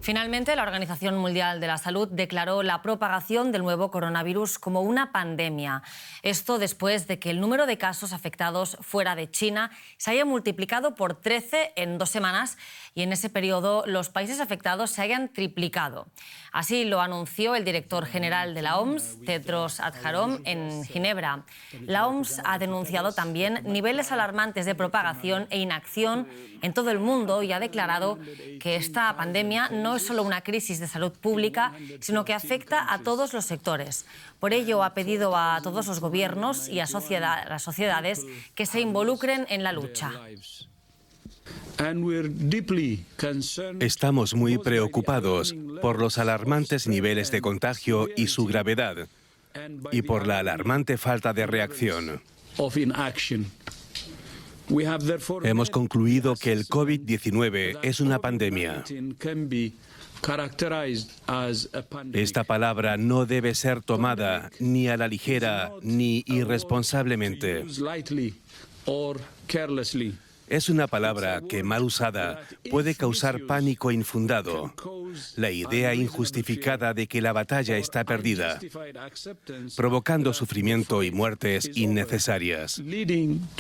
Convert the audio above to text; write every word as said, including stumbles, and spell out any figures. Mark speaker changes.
Speaker 1: Finalmente, la Organización Mundial de la Salud declaró la propagación del nuevo coronavirus como una pandemia. Esto después de que el número de casos afectados fuera de China se haya multiplicado por trece en dos semanas y en ese periodo los países afectados se hayan triplicado. Así lo anunció el director general de la O M S, Tedros Adhanom, en Ginebra. La O M S ha denunciado también niveles alarmantes de propagación e inacción en todo el mundo y ha declarado que esta pandemia no es solo una crisis de salud pública, sino que afecta a todos los sectores. Por ello, ha pedido a todos los gobiernos y a sociedad, las sociedades que se involucren en la lucha.
Speaker 2: Estamos muy preocupados por los alarmantes niveles de contagio y su gravedad, y por la alarmante falta de reacción. Hemos concluido que el COVID diecinueve es una pandemia. Esta palabra no debe ser tomada ni a la ligera ni irresponsablemente. Es una palabra que, mal usada, puede causar pánico infundado, la idea injustificada de que la batalla está perdida, provocando sufrimiento y muertes innecesarias.